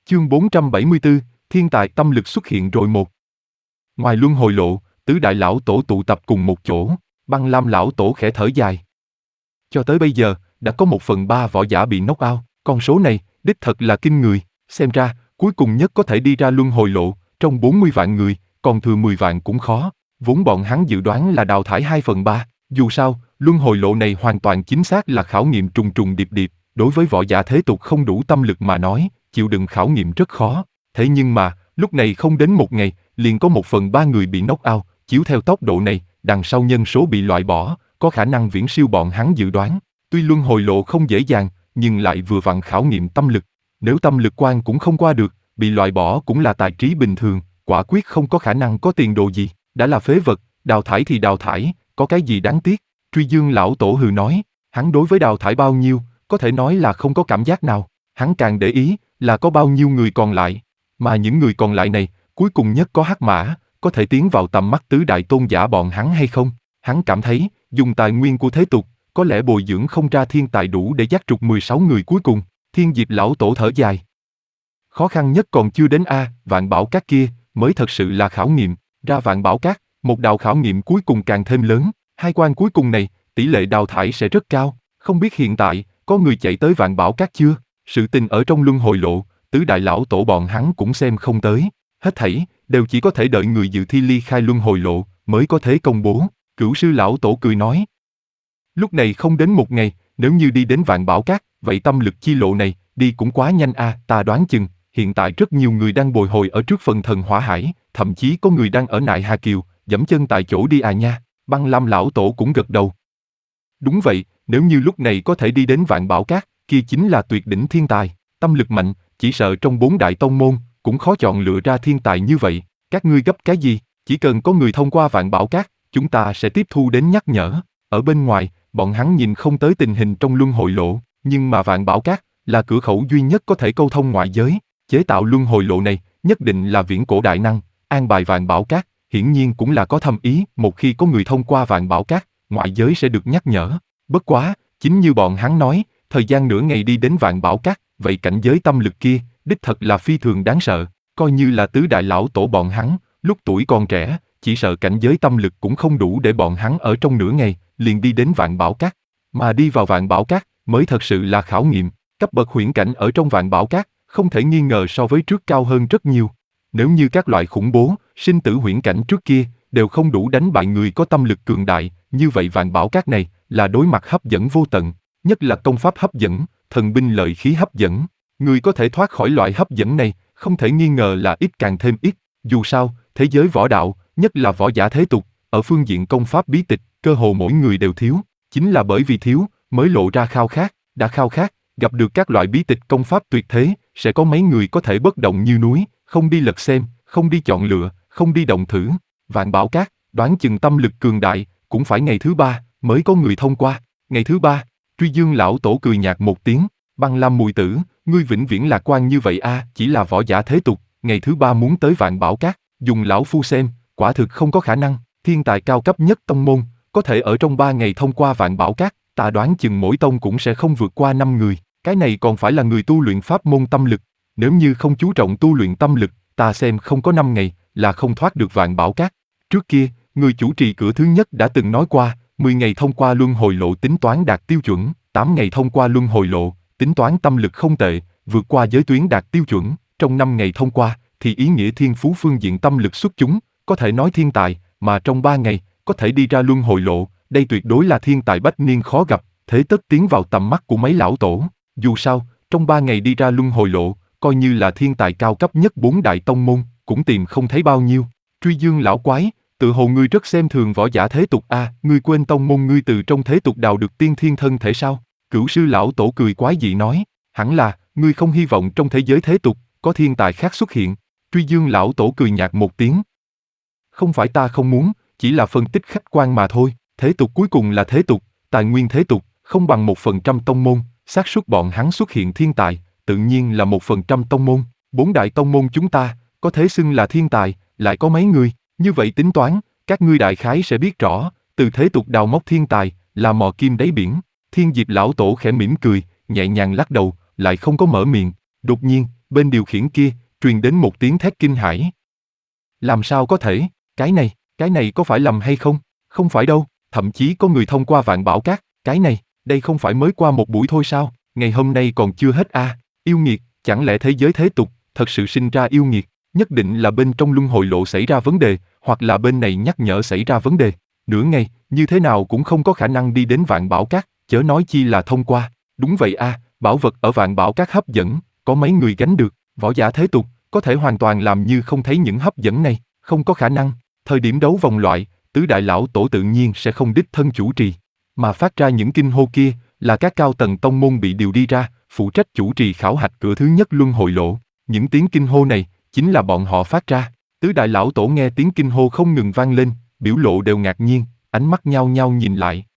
Chương 474, thiên tài tâm lực xuất hiện rồi một. Ngoài luân hồi lộ, tứ đại lão tổ tụ tập cùng một chỗ, Băng Lam lão tổ khẽ thở dài. Cho tới bây giờ, đã có 1/3 võ giả bị knock out, con số này, đích thật là kinh người, xem ra, cuối cùng nhất có thể đi ra luân hồi lộ, trong 40 vạn người, còn thừa 10 vạn cũng khó, vốn bọn hắn dự đoán là đào thải 2/3, dù sao, luân hồi lộ này hoàn toàn chính xác là khảo nghiệm trùng trùng điệp điệp, đối với võ giả thế tục không đủ tâm lực mà nói, chịu đựng khảo nghiệm rất khó, thế nhưng mà, lúc này không đến một ngày, liền có 1/3 người bị knock out, chiếu theo tốc độ này, đằng sau nhân số bị loại bỏ, có khả năng viễn siêu bọn hắn dự đoán. Tuy luân hồi lộ không dễ dàng, nhưng lại vừa vặn khảo nghiệm tâm lực. Nếu tâm lực quan cũng không qua được, bị loại bỏ cũng là tài trí bình thường, quả quyết không có khả năng có tiền đồ gì. Đã là phế vật, đào thải thì đào thải, có cái gì đáng tiếc. Truy Dương lão tổ hừ nói, hắn đối với đào thải bao nhiêu, có thể nói là không có cảm giác nào. Hắn càng để ý là có bao nhiêu người còn lại. Mà những người còn lại này, cuối cùng nhất có hắc mã, có thể tiến vào tầm mắt tứ đại tôn giả bọn hắn hay không? Hắn cảm thấy, dùng tài nguyên của thế tục, có lẽ bồi dưỡng không ra thiên tài đủ để dắt trục 16 người cuối cùng. Thiên Diệp lão tổ thở dài. Khó khăn nhất còn chưa đến Vạn Bảo Các kia, mới thật sự là khảo nghiệm. Ra Vạn Bảo Các, một đạo khảo nghiệm cuối cùng càng thêm lớn. Hai quan cuối cùng này, tỷ lệ đào thải sẽ rất cao. Không biết hiện tại, có người chạy tới Vạn Bảo Các chưa? Sự tình ở trong luân hồi lộ, tứ đại lão tổ bọn hắn cũng xem không tới. Hết thảy, đều chỉ có thể đợi người dự thi ly khai luân hồi lộ, mới có thể công bố. Cửu sư lão tổ cười nói. Lúc này không đến một ngày, nếu như đi đến Vạn Bảo Các, vậy tâm lực chi lộ này, đi cũng quá nhanh ta đoán chừng, hiện tại rất nhiều người đang bồi hồi ở trước phần thần hỏa hải, thậm chí có người đang ở Nại Hà Kiều, dẫm chân tại chỗ đi nha. Băng Lam lão tổ cũng gật đầu. Đúng vậy, nếu như lúc này có thể đi đến Vạn Bảo Các, kia chính là tuyệt đỉnh thiên tài, tâm lực mạnh, chỉ sợ trong 4 đại tông môn, cũng khó chọn lựa ra thiên tài như vậy. Các ngươi gấp cái gì, chỉ cần có người thông qua Vạn Bảo Các, chúng ta sẽ tiếp thu đến nhắc nhở. Ở bên ngoài, bọn hắn nhìn không tới tình hình trong luân hồi lộ, nhưng mà Vạn Bảo Các là cửa khẩu duy nhất có thể câu thông ngoại giới. Chế tạo luân hồi lộ này, nhất định là viễn cổ đại năng, an bài Vạn Bảo Các, hiển nhiên cũng là có thâm ý. Một khi có người thông qua Vạn Bảo Các, ngoại giới sẽ được nhắc nhở. Bất quá, chính như bọn hắn nói, thời gian nửa ngày đi đến Vạn Bảo Các, vậy cảnh giới tâm lực kia, đích thật là phi thường đáng sợ. Coi như là tứ đại lão tổ bọn hắn, lúc tuổi còn trẻ, chỉ sợ cảnh giới tâm lực cũng không đủ để bọn hắn ở trong nửa ngày, liền đi đến Vạn Bảo Các. Mà đi vào Vạn Bảo Các, mới thật sự là khảo nghiệm. Cấp bậc huyễn cảnh ở trong Vạn Bảo Các, không thể nghi ngờ so với trước cao hơn rất nhiều. Nếu như các loại khủng bố, sinh tử huyễn cảnh trước kia, đều không đủ đánh bại người có tâm lực cường đại, như vậy Vạn Bảo Các này, là đối mặt hấp dẫn vô tận, nhất là công pháp hấp dẫn, thần binh lợi khí hấp dẫn. Người có thể thoát khỏi loại hấp dẫn này, không thể nghi ngờ là ít càng thêm ít. Dù sao, thế giới võ đạo, nhất là võ giả thế tục, ở phương diện công pháp bí tịch, cơ hồ mỗi người đều thiếu. Chính là bởi vì thiếu, mới lộ ra khao khát, đã khao khát, gặp được các loại bí tịch công pháp tuyệt thế, sẽ có mấy người có thể bất động như núi, không đi lật xem, không đi chọn lựa, không đi động thử. Vạn Bảo Các, đoán chừng tâm lực cường đại, cũng phải ngày thứ 3, mới có người thông qua. Ngày thứ 3, Truy Dương lão tổ cười nhạt một tiếng, Băng Lam mùi tử, ngươi vĩnh viễn lạc quan như vậy chỉ là võ giả thế tục, ngày thứ 3 muốn tới Vạn Bảo Các, dùng lão phu xem, quả thực không có khả năng. Thiên tài cao cấp nhất tông môn, có thể ở trong 3 ngày thông qua Vạn Bảo Các, ta đoán chừng mỗi tông cũng sẽ không vượt qua 5 người, cái này còn phải là người tu luyện pháp môn tâm lực. Nếu như không chú trọng tu luyện tâm lực, ta xem không có 5 ngày, là không thoát được Vạn Bảo Các. Trước kia, người chủ trì cửa thứ nhất đã từng nói qua, 10 ngày thông qua luân hồi lộ tính toán đạt tiêu chuẩn, 8 ngày thông qua luân hồi lộ, tính toán tâm lực không tệ, vượt qua giới tuyến đạt tiêu chuẩn, trong 5 ngày thông qua, thì ý nghĩa thiên phú phương diện tâm lực xuất chúng, có thể nói thiên tài, mà trong 3 ngày, có thể đi ra luân hồi lộ, đây tuyệt đối là thiên tài bách niên khó gặp, thế tất tiến vào tầm mắt của mấy lão tổ. Dù sao, trong 3 ngày đi ra luân hồi lộ, coi như là thiên tài cao cấp nhất 4 đại tông môn, cũng tìm không thấy bao nhiêu. Truy Dương lão quái, tự hồ ngươi rất xem thường võ giả thế tục ngươi quên tông môn ngươi từ trong thế tục đào được tiên thiên thân thể sao? Cửu sư lão tổ cười quái dị nói, hẳn là, ngươi không hy vọng trong thế giới thế tục, có thiên tài khác xuất hiện. Truy Dương lão tổ cười nhạt một tiếng. Không phải ta không muốn, chỉ là phân tích khách quan mà thôi, thế tục cuối cùng là thế tục, tài nguyên thế tục, không bằng 1% tông môn, xác suất bọn hắn xuất hiện thiên tài, tự nhiên là 1% tông môn, 4 đại tông môn chúng ta, có thể xưng là thiên tài, lại có mấy người, như vậy tính toán, các ngươi đại khái sẽ biết rõ, từ thế tục đào móc thiên tài, là mò kim đáy biển. Thiên Diệp lão tổ khẽ mỉm cười, nhẹ nhàng lắc đầu, lại không có mở miệng. Đột nhiên, bên điều khiển kia, truyền đến một tiếng thét kinh hãi. Làm sao có thể, cái này có phải lầm hay không? Không phải đâu, thậm chí có người thông qua Vạn Bảo Các, đây không phải mới qua một buổi thôi sao, ngày hôm nay còn chưa hết à, yêu nghiệt, chẳng lẽ thế giới thế tục, thật sự sinh ra yêu nghiệt, nhất định là bên trong luân hồi lộ xảy ra vấn đề, hoặc là bên này nhắc nhở xảy ra vấn đề, nửa ngày, như thế nào cũng không có khả năng đi đến Vạn Bảo Các, chớ nói chi là thông qua, đúng vậy à, bảo vật ở Vạn Bảo Các hấp dẫn, có mấy người gánh được, võ giả thế tục, có thể hoàn toàn làm như không thấy những hấp dẫn này, không có khả năng, thời điểm đấu vòng loại, tứ đại lão tổ tự nhiên sẽ không đích thân chủ trì, mà phát ra những kinh hô kia là các cao tầng tông môn bị điều đi ra, phụ trách chủ trì khảo hạch cửa thứ nhất luân hồi lộ. Những tiếng kinh hô này chính là bọn họ phát ra. Tứ đại lão tổ nghe tiếng kinh hô không ngừng vang lên, biểu lộ đều ngạc nhiên, ánh mắt nhao nhao nhìn lại.